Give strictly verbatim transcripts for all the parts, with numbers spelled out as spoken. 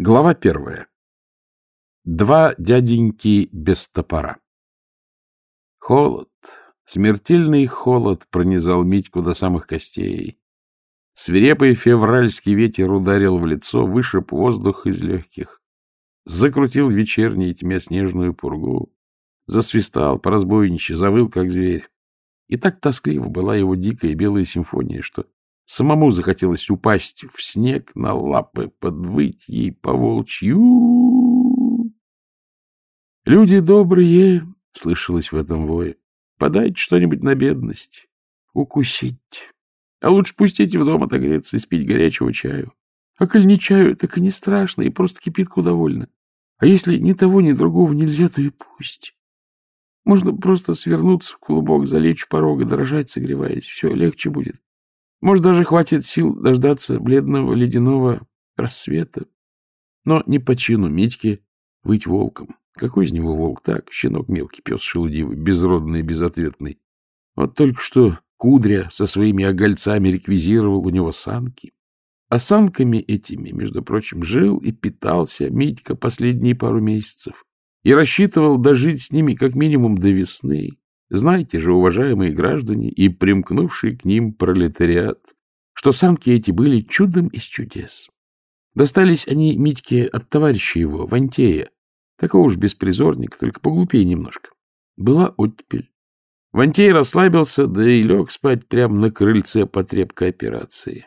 Глава первая. Два дяденьки без топора. Холод, смертельный холод пронизал Митьку до самых костей. Свирепый февральский ветер ударил в лицо, вышиб воздух из легких, закрутил в вечерней тьме снежную пургу, засвистал по-разбойничьи, завыл, как зверь. И так тосклива была его дикая белая симфония, что самому захотелось упасть в снег на лапы, подвыть ей по-волчью. «Люди добрые», — слышалось в этом вое, — «подайте что-нибудь на бедность, укусить. А лучше пустите в дом отогреться и спить горячего чаю. А коль не чаю, так и не страшно, и просто кипятку довольно. А если ни того, ни другого нельзя, то и пусть. Можно просто свернуться в клубок, залечь у порога, дрожать, согреваясь. Все, легче будет. Может, даже хватит сил дождаться бледного ледяного рассвета. Но не по чину Митьке выть волком. Какой из него волк? Так, щенок мелкий, пес шелудивый, безродный, безответный. Вот только что Кудря со своими огольцами реквизировал у него санки. А санками этими, между прочим, жил и питался Митька последние пару месяцев. И рассчитывал дожить с ними как минимум до весны. Знаете же, уважаемые граждане и примкнувший к ним пролетариат, что санки эти были чудом из чудес. Достались они Митьке от товарища его, Вантея, такого уж беспризорника, только поглупее немножко. Была оттепель. Вантей расслабился, да и лег спать прямо на крыльце потребкооперации.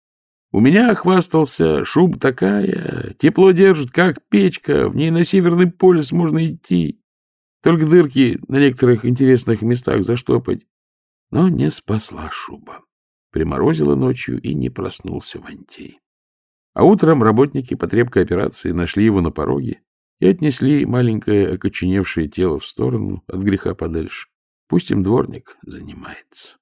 У меня, хвастался, шуба такая, тепло держит, как печка, в ней на Северный полюс можно идти. Только дырки на некоторых интересных местах заштопать. Но не спасла шуба. Приморозила ночью, и не проснулся Вантей. А утром работники потребкооперации нашли его на пороге и отнесли маленькое окоченевшее тело в сторону, от греха подальше. Пусть им дворник занимается.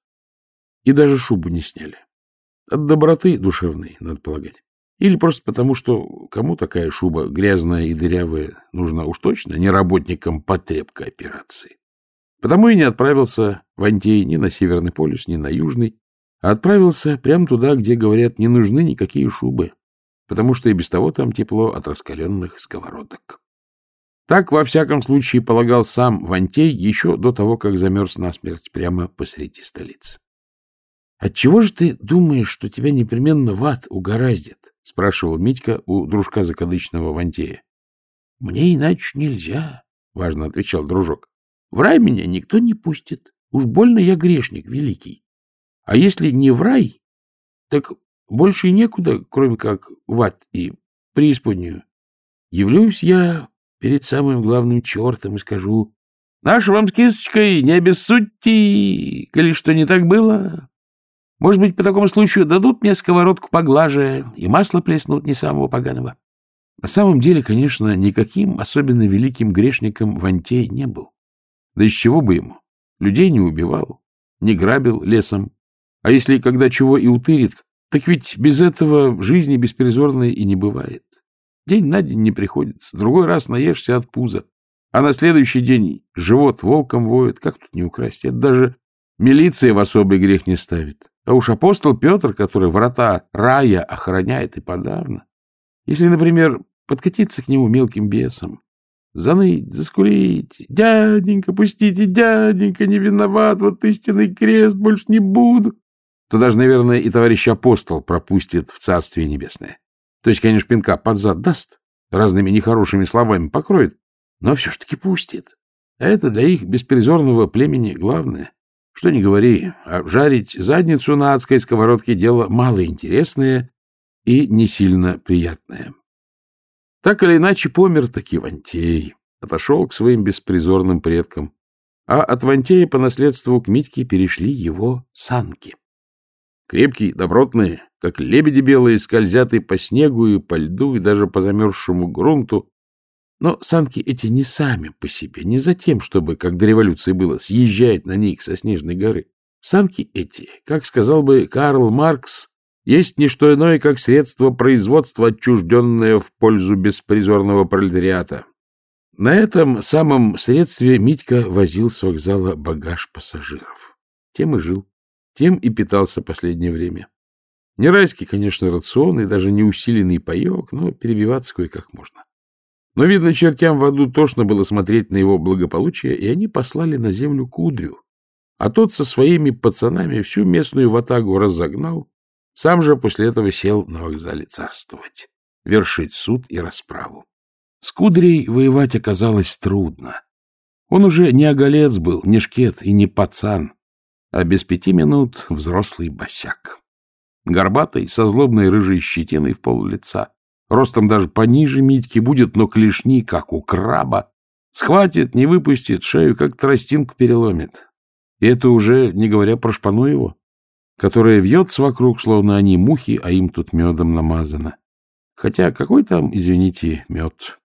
И даже шубу не сняли. От доброты душевной, надо полагать. Или просто потому, что кому такая шуба грязная и дырявая нужна уж точно не работникам потребкооперации. Потому и не отправился Вантей ни на Северный полюс, ни на Южный, а отправился прямо туда, где, говорят, не нужны никакие шубы, потому что и без того там тепло от раскаленных сковородок. Так, во всяком случае, полагал сам Вантей еще до того, как замерз насмерть прямо посреди столицы. — Отчего же ты думаешь, что тебя непременно в ад угораздит? — спрашивал Митька у дружка закадычного Вантея. — Мне иначе нельзя, — важно отвечал дружок. — В рай меня никто не пустит. Уж больно я грешник великий. А если не в рай, так больше и некуда, кроме как в ад и преисподнюю. Явлюсь я перед самым главным чертом и скажу: «Наш вам с кисточкой, не обессудьте, коли что не так было. Может быть, по такому случаю дадут мне сковородку поглаже и масло плеснут не самого поганого». На самом деле, конечно, никаким особенно великим грешником Вантей не был. Да из чего бы ему? Людей не убивал, не грабил лесом. А если когда чего и утырит, так ведь без этого жизни беспризорной и не бывает. День на день не приходится, другой раз наешься от пуза, а на следующий день живот волком воет. Как тут не украсть? Это даже милиция в особый грех не ставит. А уж апостол Петр, который врата рая охраняет, и подавно. Если, например, подкатиться к нему мелким бесом, заныть, заскулить: «Дяденька, пустите, дяденька, не виноват, вот истинный крест, больше не буду», то даже, наверное, и товарищ апостол пропустит в Царствие Небесное. То есть, конечно, пинка под зад даст, разными нехорошими словами покроет, но все ж таки пустит. А это для их беспризорного племени главное. Что ни говори, а жарить задницу на адской сковородке — дело малоинтересное и не сильно приятное. Так или иначе, помер таки Вантей, отошел к своим беспризорным предкам, а от Вантея по наследству к Митьке перешли его санки. Крепкие, добротные, как лебеди белые, скользят и по снегу, и по льду, и даже по замерзшему грунту. Но санки эти не сами по себе, не за тем, чтобы, как до революции было, съезжать на них со снежной горы. Санки эти, как сказал бы Карл Маркс, есть не что иное, как средство производства, отчужденное в пользу беспризорного пролетариата. На этом самом средстве Митька возил с вокзала багаж пассажиров. Тем и жил, тем и питался последнее время. Не райский, конечно, рацион и даже не усиленный паек, но перебиваться кое-как можно. Но, видно, чертям в аду тошно было смотреть на его благополучие, и они послали на землю Кудрю. А тот со своими пацанами всю местную ватагу разогнал, сам же после этого сел на вокзале царствовать, вершить суд и расправу. С Кудрей воевать оказалось трудно. Он уже не оголец был, не шкет и не пацан, а без пяти минут взрослый босяк. Горбатый, со злобной рыжей щетиной в пол лица, ростом даже пониже Митьки будет, но клешни, как у краба. Схватит, не выпустит, шею как тростинку переломит. И это уже не говоря про шпану его, которая вьется вокруг, словно они мухи, а им тут медом намазано. Хотя какой там, извините, мед?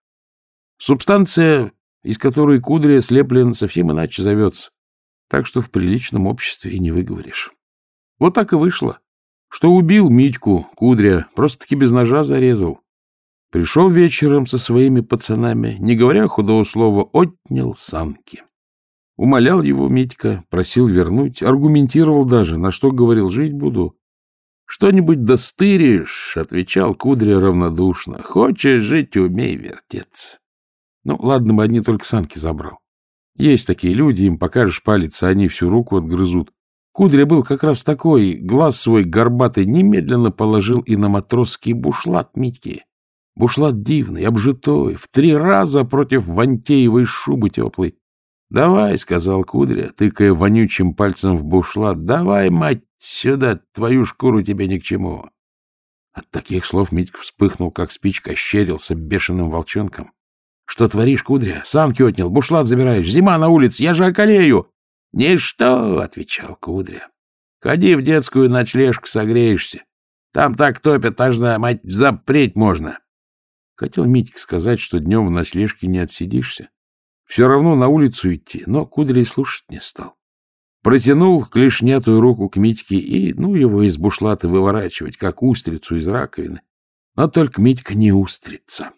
Субстанция, из которой Кудря слеплен, совсем иначе зовется, так что в приличном обществе и не выговоришь. Вот так и вышло, что убил Митьку Кудря, просто-таки без ножа зарезал. Пришел вечером со своими пацанами, не говоря худого слова, отнял санки. Умолял его Митька, просил вернуть, аргументировал даже, на что говорил, жить буду. Что-нибудь достыришь, отвечал Кудря равнодушно. Хочешь жить, умей вертеться. Ну, ладно бы одни только санки забрал. Есть такие люди, им покажешь палец, а они всю руку отгрызут. Кудря был как раз такой, глаз свой горбатый немедленно положил и на матросский бушлат Митьки. Бушлат дивный, обжитой, в три раза против вантеевой шубы теплой. — Давай, — сказал Кудря, тыкая вонючим пальцем в бушлат, — давай, мать, сюда, твою шкуру тебе ни к чему. От таких слов Митька вспыхнул, как спичка, ощерился бешеным волчонком. — Что творишь, Кудря? Санки отнял, бушлат забираешь, зима на улице, я же околею. — Ничто, — отвечал Кудря. — Ходи в детскую ночлежку, согреешься. Там так топят, аж на, мать, запреть можно. Хотел Митька сказать, что днем в ночлежке не отсидишься. Все равно на улицу идти, но Кудря и слушать не стал. Протянул клешнятую руку к Митьке и, ну, его из бушлата выворачивать, как устрицу из раковины. Но только Митька не устрица.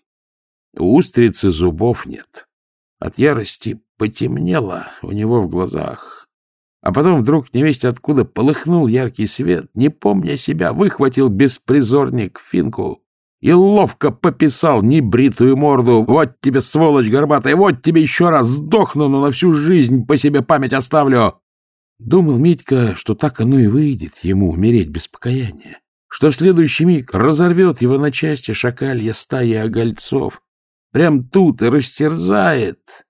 У устрицы зубов нет. От ярости потемнело у него в глазах. А потом вдруг невесть откуда полыхнул яркий свет, не помня себя, выхватил беспризорник финку и ловко пописал небритую морду. Вот тебе, сволочь горбатая, вот тебе еще раз сдохну, но на всю жизнь по себе память оставлю. Думал Митька, что так оно и выйдет ему умереть без покаяния, что в следующий миг разорвет его на части шакалья стая огольцов, прям тут и растерзает.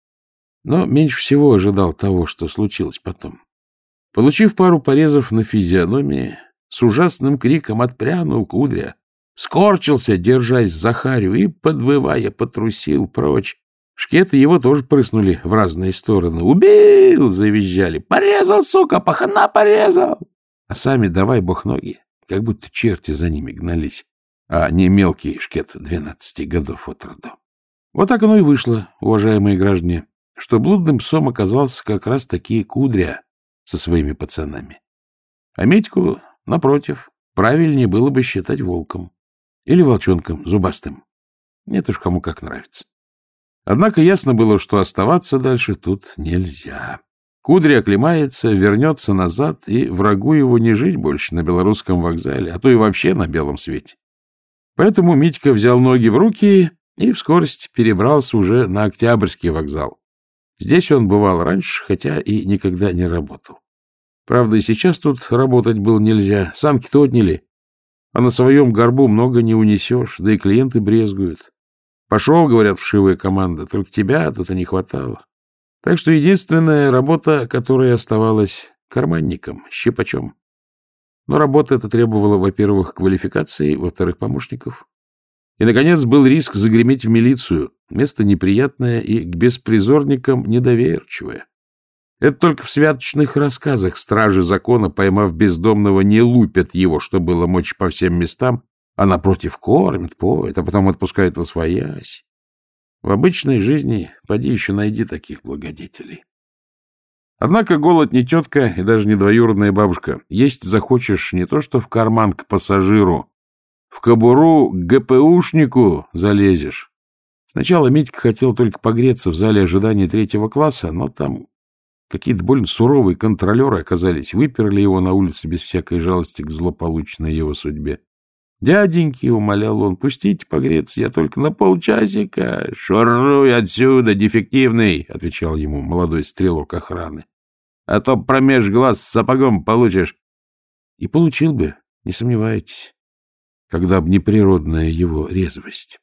Но меньше всего ожидал того, что случилось потом. Получив пару порезов на физиономии, с ужасным криком отпрянул Кудря, скорчился, держась за харю, и, подвывая, потрусил прочь. Шкеты его тоже прыснули в разные стороны. «Убил!» — завизжали. «Порезал, сука! Пахана порезал!» А сами давай бог ноги, как будто черти за ними гнались, а не мелкий шкет двенадцати годов от роду. Вот так оно и вышло, уважаемые граждане, что блудным псом оказался как раз таки Кудря со своими пацанами. А Митьку, напротив, правильнее было бы считать волком. Или волчонком зубастым. Это уж кому как нравится. Однако ясно было, что оставаться дальше тут нельзя. Кудря оклемается, вернется назад, и врагу его не жить больше на белорусском вокзале, а то и вообще на белом свете. Поэтому Митька взял ноги в руки и в скорости перебрался уже на Октябрьский вокзал. Здесь он бывал раньше, хотя и никогда не работал. Правда, и сейчас тут работать было нельзя, санки-то отняли. А на своем горбу много не унесешь, да и клиенты брезгуют. Пошел, говорят, вшивая команда, только тебя тут и не хватало. Так что единственная работа, которая оставалась карманником, щипачом. Но работа эта требовала, во-первых, квалификации, во-вторых, помощников. И, наконец, был риск загреметь в милицию. Место неприятное и к беспризорникам недоверчивое. Это только в святочных рассказах стражи закона, поймав бездомного, не лупят его, что было мочи по всем местам, а напротив кормят, поят, а потом отпускают восвоясь. В обычной жизни поди еще найди таких благодетелей. Однако голод не тетка и даже не двоюродная бабушка. Есть захочешь не то что в карман к пассажиру, в кобуру к ГПУшнику залезешь. Сначала Митька хотел только погреться в зале ожидания третьего класса, но там Какие-то больно суровые контролеры оказались, выперли его на улице без всякой жалости к злополучной его судьбе. «Дяденьки», — умолял он, — «пустите погреться, я только на полчасика». «Шуруй отсюда, дефективный», — отвечал ему молодой стрелок охраны. «А то промеж глаз сапогом получишь». И получил бы, не сомневайтесь, когда б не природная его резвость.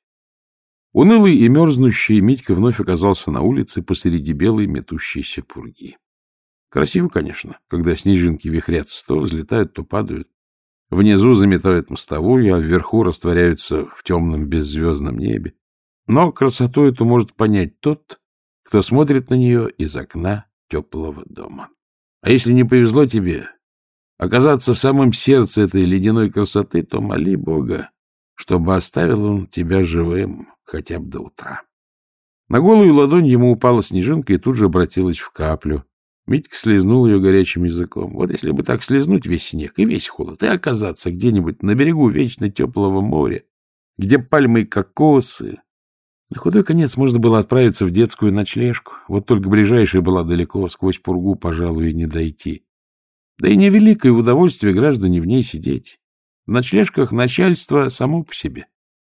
Унылый и мерзнущий Митька вновь оказался на улице посреди белой метущейся пурги. Красиво, конечно, когда снежинки вихрятся, то взлетают, то падают. Внизу заметают мостовую, а вверху растворяются в темном беззвездном небе. Но красоту эту может понять тот, кто смотрит на нее из окна теплого дома. А если не повезло тебе оказаться в самом сердце этой ледяной красоты, то моли Бога, чтобы оставил он тебя живым хотя бы до утра. На голую ладонь ему упала снежинка и тут же обратилась в каплю. Митька слезнул ее горячим языком. Вот если бы так слезнуть весь снег и весь холод, и оказаться где-нибудь на берегу вечно теплого моря, где пальмы и кокосы. На худой конец можно было отправиться в детскую ночлежку. Вот только ближайшая была далеко, сквозь пургу, пожалуй, и не дойти. Да и невеликое удовольствие граждане в ней сидеть. В ночлежках начальство само по себе.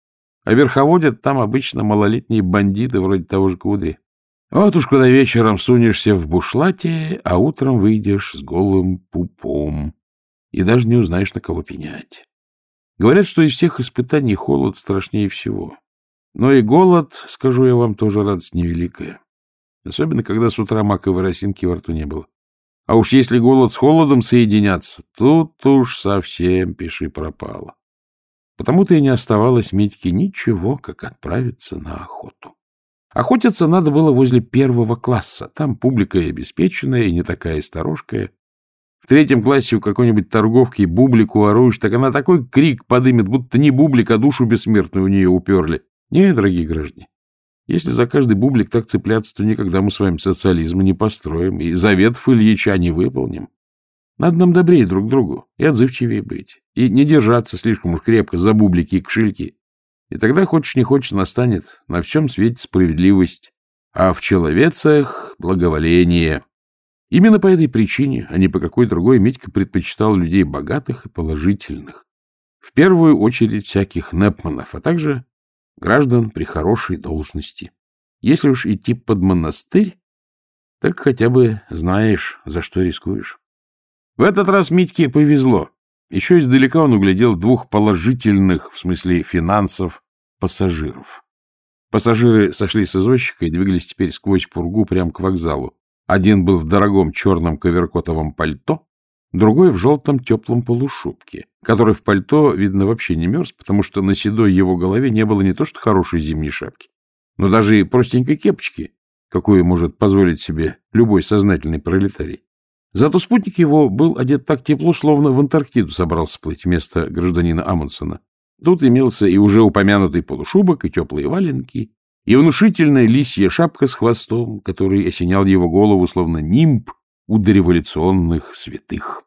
А верховодят там обычно малолетние бандиты вроде того же Кудри. Вот уж куда вечером сунешься в бушлате, а утром выйдешь с голым пупом и даже не узнаешь, на кого пенять. Говорят, что из всех испытаний холод страшнее всего. Но и голод, скажу я вам, тоже радость невеликая. Особенно, когда с утра маковой росинки во рту не было. А уж если голод с холодом соединятся, тут уж совсем пиши пропало. Потому-то и не оставалось Митьке ничего, как отправиться на охоту. Охотиться надо было возле первого класса. Там публика и обеспеченная, и не такая сторожкая. В третьем классе у какой-нибудь торговки бублику воруешь, так она такой крик подымет, будто не бублик, а душу бессмертную у нее уперли. Не, дорогие граждане, если за каждый бублик так цепляться, то никогда мы с вами социализма не построим и заветов Ильича не выполним. Надо нам добрее друг к другу и отзывчивее быть, и не держаться слишком уж крепко за бублики и кшильки. И тогда, хочешь не хочешь, настанет на всем свете справедливость, а в человецах благоволение. Именно по этой причине, а не по какой другой, Митька предпочитал людей богатых и положительных. В первую очередь всяких непманов, а также граждан при хорошей должности. Если уж идти под монастырь, так хотя бы знаешь, за что рискуешь. В этот раз Митьке повезло. Еще издалека он углядел двух положительных, в смысле финансов, пассажиров. Пассажиры сошли с извозчика и двигались теперь сквозь пургу прямо к вокзалу. Один был в дорогом черном коверкотовом пальто, другой в желтом теплом полушубке, который в пальто, видно, вообще не мерз, потому что на седой его голове не было не то что хорошей зимней шапки, но даже и простенькой кепочки, какую может позволить себе любой сознательный пролетарий. Зато спутник его был одет так тепло, словно в Антарктиду собрался плыть вместо гражданина Амундсена. Тут имелся и уже упомянутый полушубок, и теплые валенки, и внушительная лисья шапка с хвостом, который осенял его голову, словно нимб у дореволюционных святых.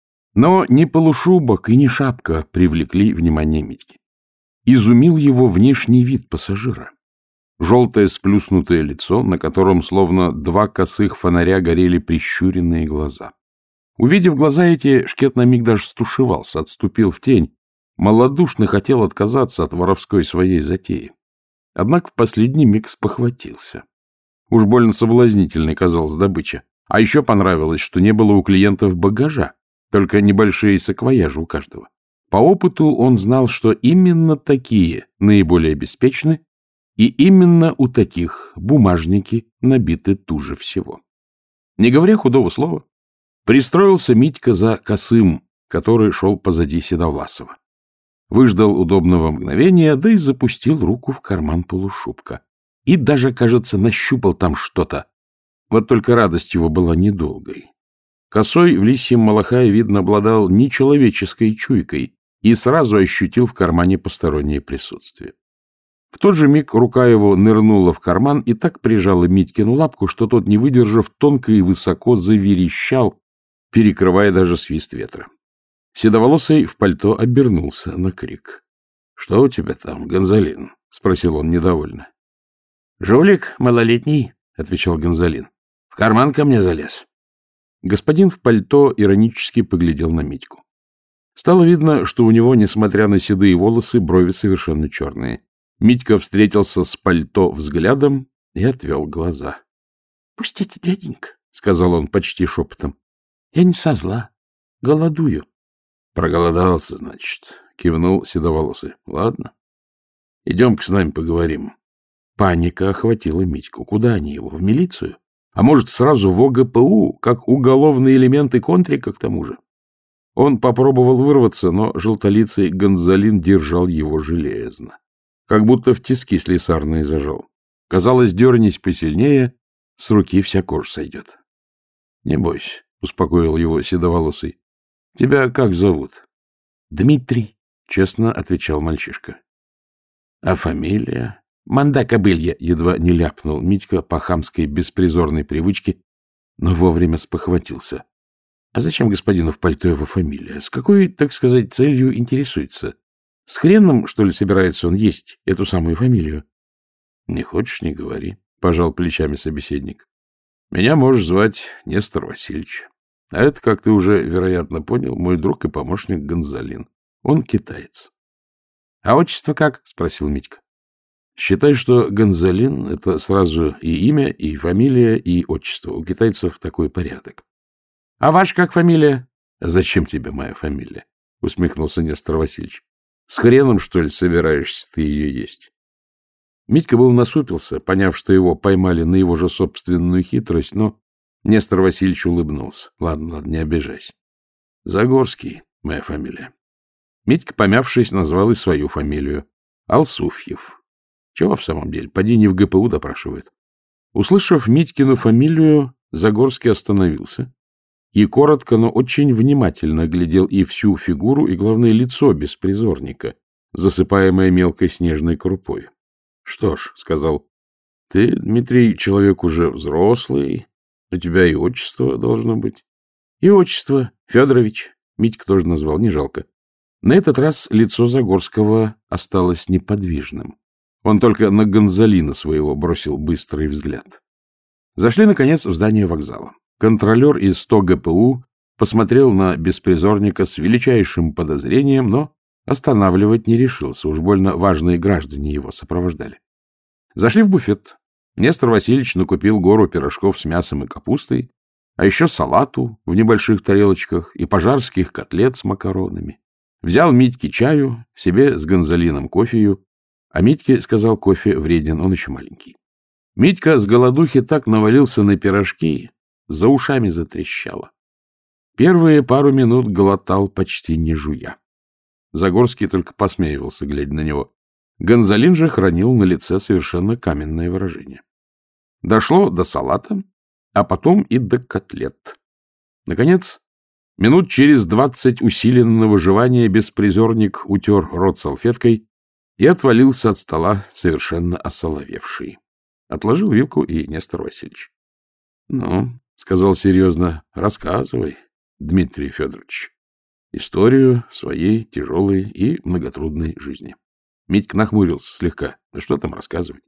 Но ни полушубок и ни шапка привлекли внимание Митьки. Изумил его внешний вид пассажира. Желтое сплюснутое лицо, на котором словно два косых фонаря горели прищуренные глаза. Увидев глаза эти, Шкет на миг даже стушевался, отступил в тень, малодушно хотел отказаться от воровской своей затеи. Однако в последний миг спохватился. Уж больно соблазнительной казалась добыча. А еще понравилось, что не было у клиентов багажа, только небольшие саквояжи у каждого. По опыту он знал, что именно такие наиболее обеспечены, и именно у таких бумажники набиты туже всего. Не говоря худого слова, пристроился Митька за Косым, который шел позади Седовласова. Выждал удобного мгновения, да и запустил руку в карман полушубка. И даже, кажется, нащупал там что-то. Вот только радость его была недолгой. Косой в лисьем малахае, видно, обладал нечеловеческой чуйкой и сразу ощутил в кармане постороннее присутствие. В тот же миг рука его нырнула в карман и так прижала Митькину лапку, что тот, не выдержав, тонко и высоко заверещал, перекрывая даже свист ветра. Седоволосый в пальто обернулся на крик. — Что у тебя там, Гонзалин? — спросил он недовольно. — Жулик малолетний, — отвечал Гонзалин. — В карман ко мне залез. Господин в пальто иронически поглядел на Митьку. Стало видно, что у него, несмотря на седые волосы, брови совершенно черные. Митька встретился с пальто взглядом и отвел глаза. — Пустите, дяденька, — сказал он почти шепотом. — Я не со зла. Голодую. — Проголодался, значит, — кивнул седоволосый. — Ладно. Идем-ка с нами поговорим. Паника охватила Митьку. Куда они его? В милицию? А может, сразу в ОГПУ, как уголовные элементы контрика к тому же? Он попробовал вырваться, но желтолицый Гонзалин держал его железно. Как будто в тиски слесарные зажал. Казалось, дернись посильнее, с руки вся кожа сойдет. — Не бойся, — успокоил его седоволосый. — Тебя как зовут? — Дмитрий, — честно отвечал мальчишка. — А фамилия? — Манда-кобылья, — едва не ляпнул Митька по хамской беспризорной привычке, но вовремя спохватился. — А зачем господину в пальто его фамилия? С какой, так сказать, целью интересуется? С хреном, что ли, собирается он есть эту самую фамилию? — Не хочешь — не говори, — пожал плечами собеседник. — Меня можешь звать Нестор Васильевич. А это, как ты уже, вероятно, понял, мой друг и помощник Гонзалин. Он китаец. — А отчество как? — спросил Митька. — Считай, что Гонзалин — это сразу и имя, и фамилия, и отчество. У китайцев такой порядок. — А ваш как фамилия? — Зачем тебе моя фамилия? — усмехнулся Нестор Васильевич. — С хреном, что ли, собираешься ты ее есть? Митька был насупился, поняв, что его поймали на его же собственную хитрость, но Нестор Васильевич улыбнулся. — Ладно, ладно, не обижайся. — Загорский — моя фамилия. Митька, помявшись, назвал и свою фамилию. — Алсуфьев. Чего в самом деле? Поди не в ГПУ допрашивает. Услышав Митькину фамилию, Загорский остановился и коротко, но очень внимательно глядел и всю фигуру, и, главное, лицо беспризорника, засыпаемое мелкой снежной крупой. — Что ж, — сказал, — ты, Дмитрий, человек уже взрослый, у тебя и отчество должно быть. — И отчество. Федорович. Митька тоже назвал, не жалко. На этот раз лицо Загорского осталось неподвижным. Он только на Гонзалина своего бросил быстрый взгляд. Зашли, наконец, в здание вокзала. Контролер из СТО ГПУ посмотрел на беспризорника с величайшим подозрением, но останавливать не решился, уж больно важные граждане его сопровождали. Зашли в буфет. Нестор Васильевич накупил гору пирожков с мясом и капустой, а еще салату в небольших тарелочках и пожарских котлет с макаронами. Взял Митьке чаю, себе с Гонзалином кофею, а Митьке сказал, кофе вреден, он еще маленький. Митька с голодухи так навалился на пирожки, за ушами затрещало. Первые пару минут глотал, почти не жуя. Загорский только посмеивался, глядя на него. Гонзалин же хранил на лице совершенно каменное выражение. Дошло до салата, а потом и до котлет. Наконец, минут через двадцать усиленного жевания беспризорник утер рот салфеткой и отвалился от стола, совершенно осоловевший. Отложил вилку и Нестор Васильевич. — Ну, — сказал серьезно, — рассказывай, Дмитрий Федорович, историю своей тяжелой и многотрудной жизни. Митька нахмурился слегка. Да что там рассказывать?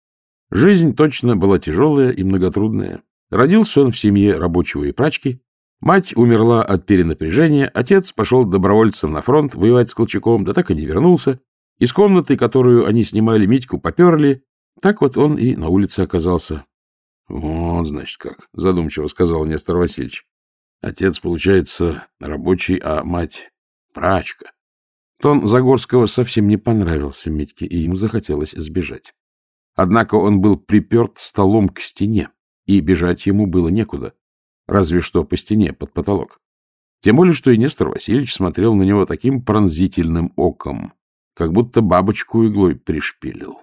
Жизнь точно была тяжелая и многотрудная. Родился он в семье рабочего и прачки. Мать умерла от перенапряжения. Отец пошел добровольцем на фронт воевать с Колчаком, да так и не вернулся. Из комнаты, которую они снимали, Митьку поперли. Так вот он и на улице оказался. — Вот, значит, как, — задумчиво сказал Нестор Васильевич. Отец, получается, рабочий, а мать — прачка. Тон Загорского совсем не понравился Митьке, и ему захотелось сбежать. Однако он был приперт столом к стене, и бежать ему было некуда, разве что по стене под потолок. Тем более, что и Нестор Васильевич смотрел на него таким пронзительным оком, как будто бабочку иглой пришпилил.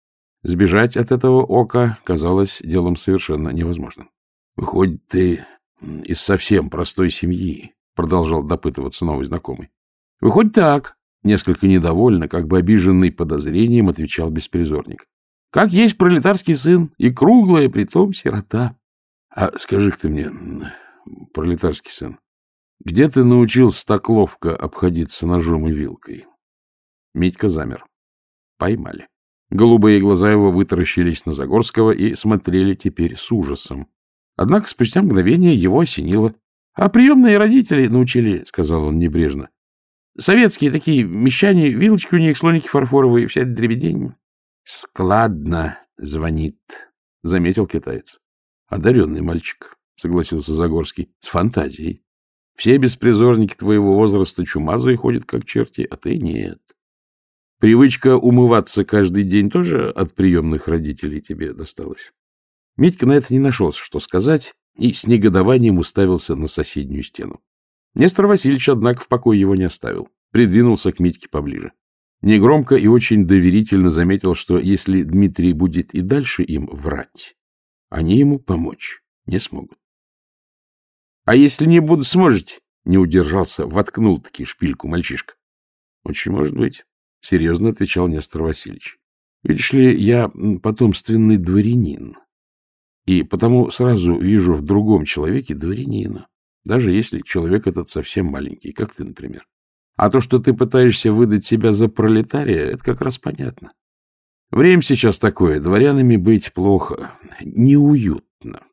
Сбежать от этого ока казалось делом совершенно невозможным. — Выходит, ты из совсем простой семьи, — продолжал допытываться новый знакомый. — Выходит, так, — несколько недовольно, как бы обиженный подозрением, отвечал беспризорник. — Как есть пролетарский сын, и круглая, притом сирота. — А скажи-ка ты мне, пролетарский сын, где ты научился так ловко обходиться ножом и вилкой? Митька замер. Поймали. Голубые глаза его вытаращились на Загорского и смотрели теперь с ужасом. Однако спустя мгновение его осенило. — А приемные родители научили, — сказал он небрежно. — Советские такие мещане, вилочки у них, слоники фарфоровые, вся эта дребедень. — Складно звонит, — заметил китаец. — Одаренный мальчик, — согласился Загорский, — с фантазией. Все беспризорники твоего возраста чумазые ходят как черти, а ты нет. Привычка умываться каждый день тоже от приемных родителей тебе досталась? Митька на это не нашелся, что сказать, и с негодованием уставился на соседнюю стену. Нестор Васильевич, однако, в покое его не оставил. Придвинулся к Митьке поближе. Негромко и очень доверительно заметил, что если Дмитрий будет и дальше им врать, они ему помочь не смогут. — А если не буду, сможете? — не удержался, воткнул-таки шпильку мальчишка. — Очень может быть, — серьезно отвечал Нестор Васильевич. — Видишь ли, я потомственный дворянин, и потому сразу вижу в другом человеке дворянина, даже если человек этот совсем маленький, как ты, например. А то, что ты пытаешься выдать себя за пролетария, это как раз понятно. Время сейчас такое, дворянами быть плохо, неуютно.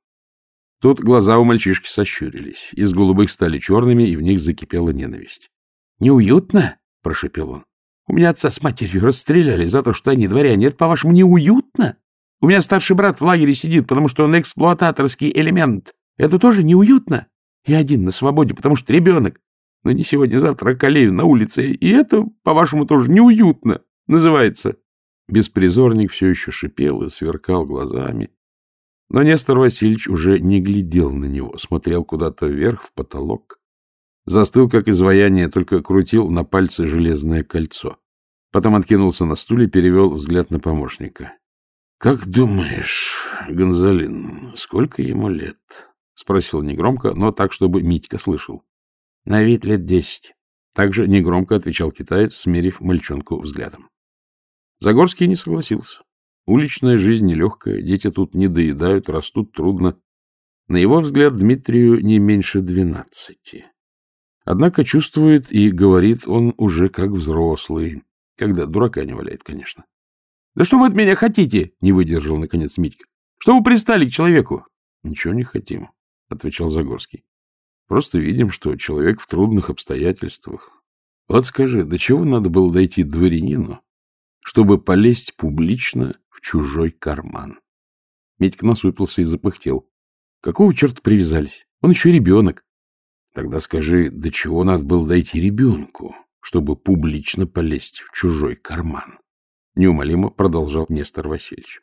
Тут глаза у мальчишки сощурились, из голубых стали черными, и в них закипела ненависть. — Неуютно? — прошепел он. — У меня отца с матерью расстреляли за то, что они дворяне. Это, по-вашему, неуютно? У меня старший брат в лагере сидит, потому что он эксплуататорский элемент. Это тоже неуютно? И один на свободе, потому что ребенок. Но не сегодня-завтра околею на улице. И это, по-вашему, тоже неуютно называется. Беспризорник все еще шипел и сверкал глазами. Но Нестор Васильевич уже не глядел на него, смотрел куда-то вверх, в потолок. Застыл, как изваяние, только крутил на пальце железное кольцо. Потом откинулся на стуле, перевел взгляд на помощника. — Как думаешь, Гонзалин, сколько ему лет? — спросил негромко, но так, чтобы Митька слышал. — На вид лет десять. Также негромко отвечал китаец, смерив мальчонку взглядом. Загорский не согласился. Уличная жизнь нелегкая, дети тут не доедают, растут трудно. На его взгляд, Дмитрию не меньше двенадцати. Однако чувствует и говорит он уже как взрослый, когда дурака не валяет, конечно. — Да что вы от меня хотите? — не выдержал, наконец, Митька. — Что вы пристали к человеку? — Ничего не хотим, — отвечал Загорский. — Просто видим, что человек в трудных обстоятельствах. Вот скажи, до чего надо было дойти дворянину, чтобы полезть публично в чужой карман? Митька насупился и запыхтел. — Какого черта привязались? Он еще ребенок. — Тогда скажи, до чего надо было дойти ребенку, чтобы публично полезть в чужой карман? Неумолимо продолжал Нестор Васильевич.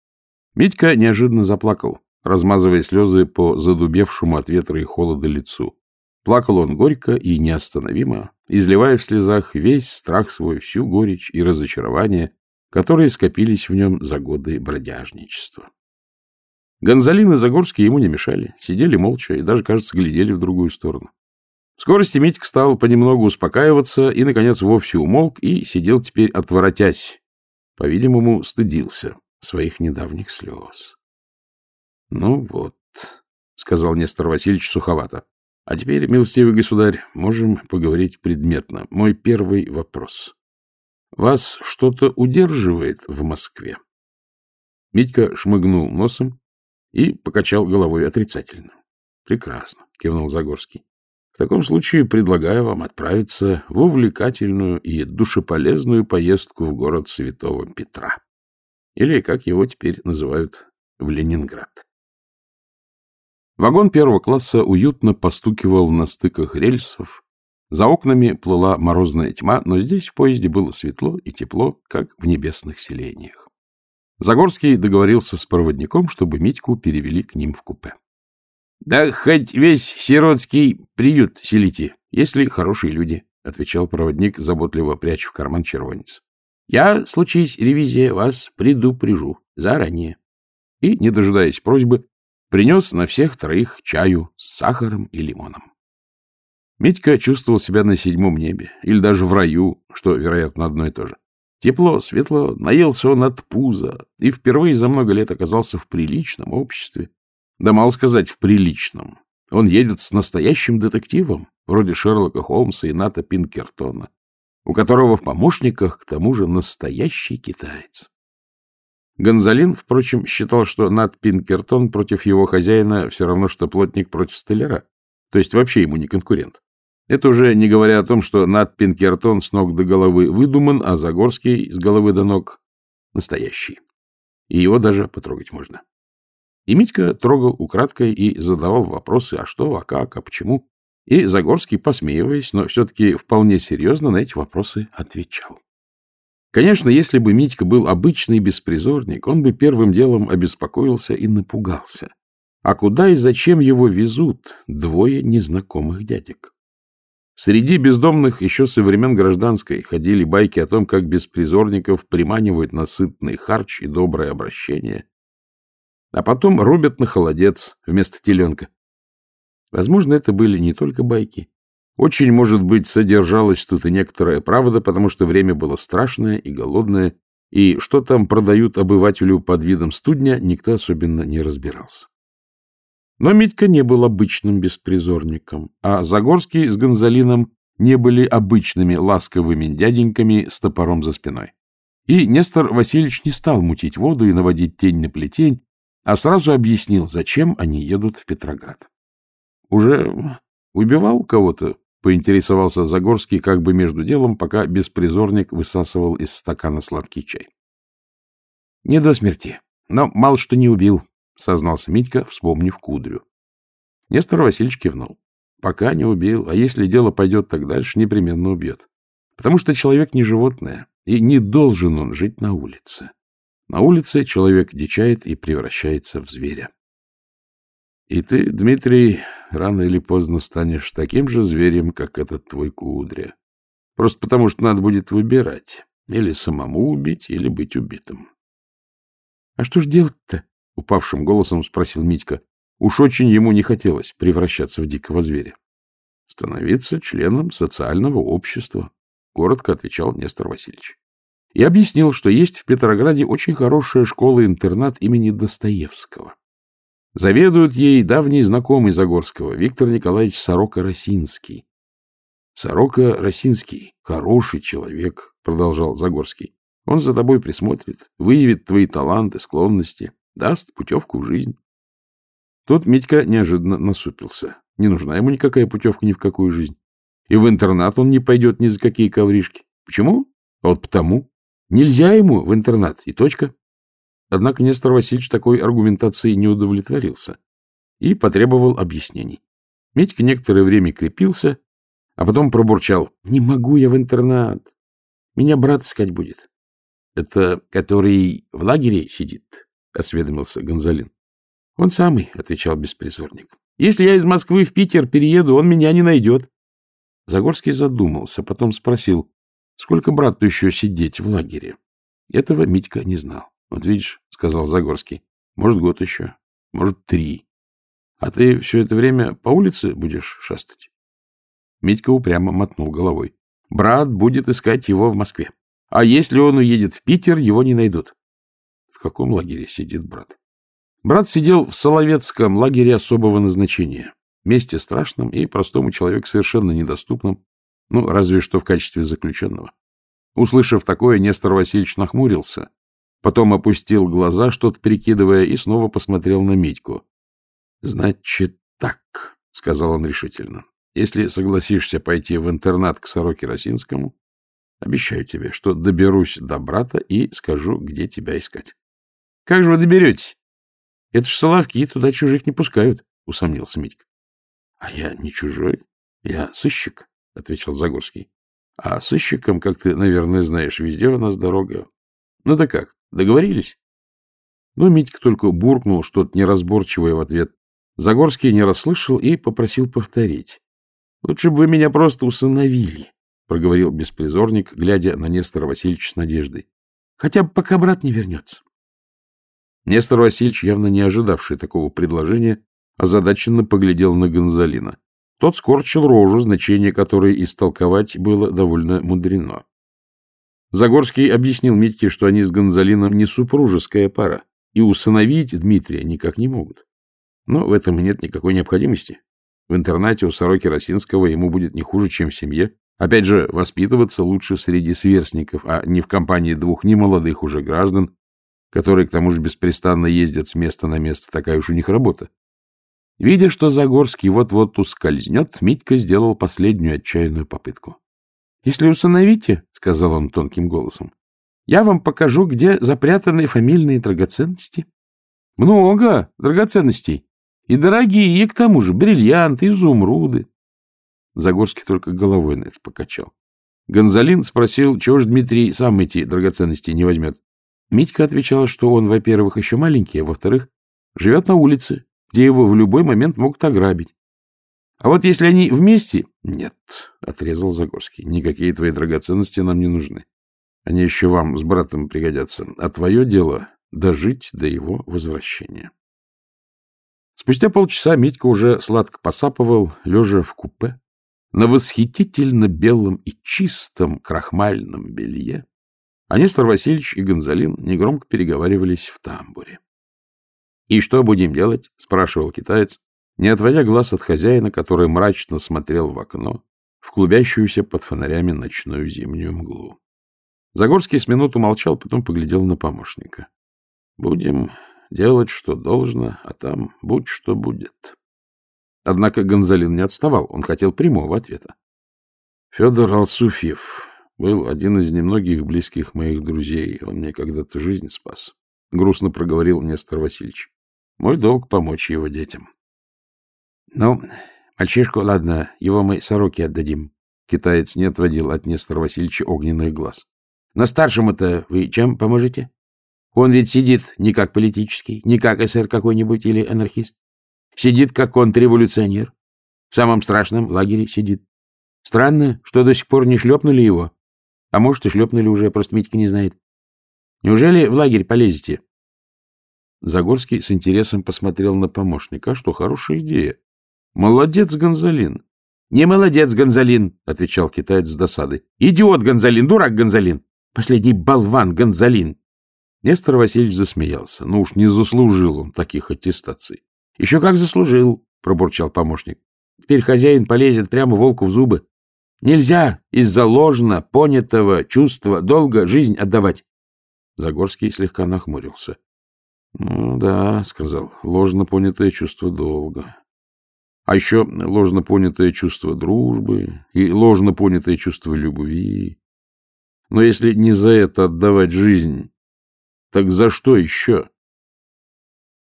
Митька неожиданно заплакал, размазывая слезы по задубевшему от ветра и холода лицу. Плакал он горько и неостановимо, изливая в слезах весь страх свой, всю горечь и разочарование, которые скопились в нем за годы бродяжничества. Гонзалин и Загорский ему не мешали, сидели молча и даже, кажется, глядели в другую сторону. В скорости Митька стал понемногу успокаиваться и, наконец, вовсе умолк и сидел теперь отворотясь. По-видимому, стыдился своих недавних слез. — Ну вот, — сказал Нестор Васильевич суховато. — А теперь, милостивый государь, можем поговорить предметно. Мой первый вопрос. Вас что-то удерживает в Москве? Митька шмыгнул носом и покачал головой отрицательно. — Прекрасно, — кивнул Загорский. — В таком случае предлагаю вам отправиться в увлекательную и душеполезную поездку в город Святого Петра. Или, как его теперь называют, в Ленинград. Вагон первого класса уютно постукивал на стыках рельсов. За окнами плыла морозная тьма, но здесь в поезде было светло и тепло, как в небесных селениях. Загорский договорился с проводником, чтобы Митьку перевели к ним в купе. — Да хоть весь сиротский приют селите, если хорошие люди, — отвечал проводник, заботливо пряча в карман червонец. — Я, случись ревизия, вас предупрежу заранее. И, не дожидаясь просьбы, принес на всех троих чаю с сахаром и лимоном. Митька чувствовал себя на седьмом небе, или даже в раю, что, вероятно, одно и то же. Тепло, светло, наелся он от пуза и впервые за много лет оказался в приличном обществе. Да мало сказать, в приличном. Он едет с настоящим детективом, вроде Шерлока Холмса и Ната Пинкертона, у которого в помощниках, к тому же, настоящий китаец. Гонзалин, впрочем, считал, что Нат Пинкертон против его хозяина все равно, что плотник против столяра. то есть вообще ему не конкурент. Это уже не говоря о том, что Нат Пинкертон с ног до головы выдуман, а Загорский с головы до ног настоящий. И его даже потрогать можно. И Митька трогал украдкой и задавал вопросы, а что, а как, а почему. И Загорский, посмеиваясь, но все-таки вполне серьезно на эти вопросы отвечал. Конечно, если бы Митька был обычный беспризорник, он бы первым делом обеспокоился и напугался. А куда и зачем его везут двое незнакомых дядек? Среди бездомных еще со времен гражданской ходили байки о том, как беспризорников приманивают на сытный харч и доброе обращение, а потом рубят на холодец вместо теленка. Возможно, это были не только байки. Очень, может быть, содержалась тут и некоторая правда, потому что время было страшное и голодное, и что там продают обывателю под видом студня, никто особенно не разбирался. Но Митька не был обычным беспризорником, а Загорский с Гонзалином не были обычными ласковыми дяденьками с топором за спиной. И Нестор Васильевич не стал мутить воду и наводить тень на плетень, а сразу объяснил, зачем они едут в Петроград. — Уже убивал кого-то? — поинтересовался Загорский как бы между делом, пока беспризорник высасывал из стакана сладкий чай. — Не до смерти, но мало что не убил, — сознался Митька, вспомнив Кудрю. Нестор Васильевич кивнул. — Пока не убил, а если дело пойдет так дальше, непременно убьет. Потому что человек не животное, и не должен он жить на улице. На улице человек дичает и превращается в зверя. И ты, Дмитрий, рано или поздно станешь таким же зверем, как этот твой Кудря. Просто потому, что надо будет выбирать. Или самому убить, или быть убитым. — А что ж делать-то? — упавшим голосом спросил Митька. Уж очень ему не хотелось превращаться в дикого зверя. — Становиться членом социального общества, — коротко отвечал Нестор Васильевич. И объяснил, что есть в Петрограде очень хорошая школа-интернат имени Достоевского. Заведует ей давний знакомый Загорского, Виктор Николаевич Сорока-Росинский. — Сорока-Росинский — хороший человек, — продолжал Загорский. — Он за тобой присмотрит, выявит твои таланты, склонности, даст путевку в жизнь. Тут Митька неожиданно насупился. Не нужна ему никакая путевка ни в какую жизнь. И в интернат он не пойдет ни за какие ковришки. Почему? А вот потому. Нельзя ему в интернат, и точка. Однако Нестор Васильевич такой аргументацией не удовлетворился и потребовал объяснений. Митька некоторое время крепился, а потом пробурчал. — Не могу я в интернат. Меня брат искать будет. — Это который в лагере сидит? — осведомился Гонзалин. — Он самый, — отвечал беспризорник. — Если я из Москвы в Питер перееду, он меня не найдет. Загорский задумался, потом спросил, сколько брату еще сидеть в лагере. Этого Митька не знал. — Вот видишь, — сказал Загорский, — может, год еще, может, три. А ты все это время по улице будешь шастать? Митька упрямо мотнул головой. Брат будет искать его в Москве. А если он уедет в Питер, его не найдут. В каком лагере сидит брат? Брат сидел в Соловецком лагере особого назначения. Месте страшном и простому человеку совершенно недоступном, ну, разве что в качестве заключенного. Услышав такое, Нестор Васильевич нахмурился, потом опустил глаза, что-то прикидывая, и снова посмотрел на Митьку. — Значит так, — сказал он решительно. — Если согласишься пойти в интернат к Сороке-Росинскому, обещаю тебе, что доберусь до брата и скажу, где тебя искать. — Как же вы доберетесь? Это ж Соловки, туда чужих не пускают, — усомнился Митька. — А я не чужой, я сыщик, — ответил Загорский. — А сыщикам, как ты, наверное, знаешь, везде у нас дорога. Ну да как, договорились? Но Митька только буркнул что-то неразборчивое в ответ. Загорский не расслышал и попросил повторить. — Лучше бы вы меня просто усыновили, — проговорил беспризорник, глядя на Нестора Васильевича с надеждой. — Хотя бы пока брат не вернется. Нестор Васильевич, явно не ожидавший такого предложения, озадаченно поглядел на Гонзалина. Тот скорчил рожу, значение которой истолковать было довольно мудрено. Загорский объяснил Митьке, что они с Гонзалином не супружеская пара, и усыновить Дмитрия никак не могут. Но в этом нет никакой необходимости. В интернате у Сороки-Росинского ему будет не хуже, чем в семье. Опять же, воспитываться лучше среди сверстников, а не в компании двух немолодых уже граждан, которые, к тому же, беспрестанно ездят с места на место. Такая уж у них работа. Видя, что Загорский вот-вот ускользнет, Митька сделал последнюю отчаянную попытку. — Если усыновите, — сказал он тонким голосом, — я вам покажу, где запрятаны фамильные драгоценности. Много драгоценностей. И дорогие, и к тому же бриллианты, изумруды. Загорский только головой на это покачал. Гонзалин спросил, чего ж Дмитрий сам эти драгоценности не возьмет. Митька отвечал, что он, во-первых, еще маленький, а во-вторых, живет на улице, где его в любой момент могут ограбить. А вот если они вместе... — Нет, — отрезал Загорский, — никакие твои драгоценности нам не нужны. Они еще вам с братом пригодятся. А твое дело — дожить до его возвращения. Спустя полчаса Митька уже сладко посапывал, лежа в купе, на восхитительно белом и чистом крахмальном белье, а Нестор Васильевич и Гонзалин негромко переговаривались в тамбуре. — И что будем делать? — спрашивал китаец, не отводя глаз от хозяина, который мрачно смотрел в окно, в клубящуюся под фонарями ночную зимнюю мглу. Загорский с минуту молчал, потом поглядел на помощника. — Будем делать, что должно, а там будь что будет. Однако Гонзалин не отставал, он хотел прямого ответа. — Федор Алсуфьев был один из немногих близких моих друзей, он мне когда-то жизнь спас, — грустно проговорил Нестор Васильевич. — Мой долг — помочь его детям. — Ну, мальчишку, ладно, его мы сороке отдадим. Китаец не отводил от Нестора Васильевича огненных глаз. — Но старшему-то вы чем поможете? Он ведь сидит не как политический, не как эсер какой-нибудь или анархист. Сидит как контрреволюционер. В самом страшном лагере сидит. Странно, что до сих пор не шлепнули его. А может, и шлепнули уже, просто Митька не знает. Неужели в лагерь полезете? Загорский с интересом посмотрел на помощника. Что хорошая идея. Молодец, Гонзалин. Не молодец, Гонзалин, отвечал китаец с досадой. Идиот Гонзалин, дурак Гонзалин. Последний болван Гонзалин. Нестор Васильевич засмеялся. Ну уж не заслужил он таких аттестаций. — Еще как заслужил, — пробурчал помощник. — Теперь хозяин полезет прямо волку в зубы. Нельзя из-за ложно понятого чувства долга жизнь отдавать. Загорский слегка нахмурился. — Ну да, — сказал, — ложно понятое чувство долга. А еще ложно понятое чувство дружбы и ложно понятое чувство любви. Но если не за это отдавать жизнь, так за что еще?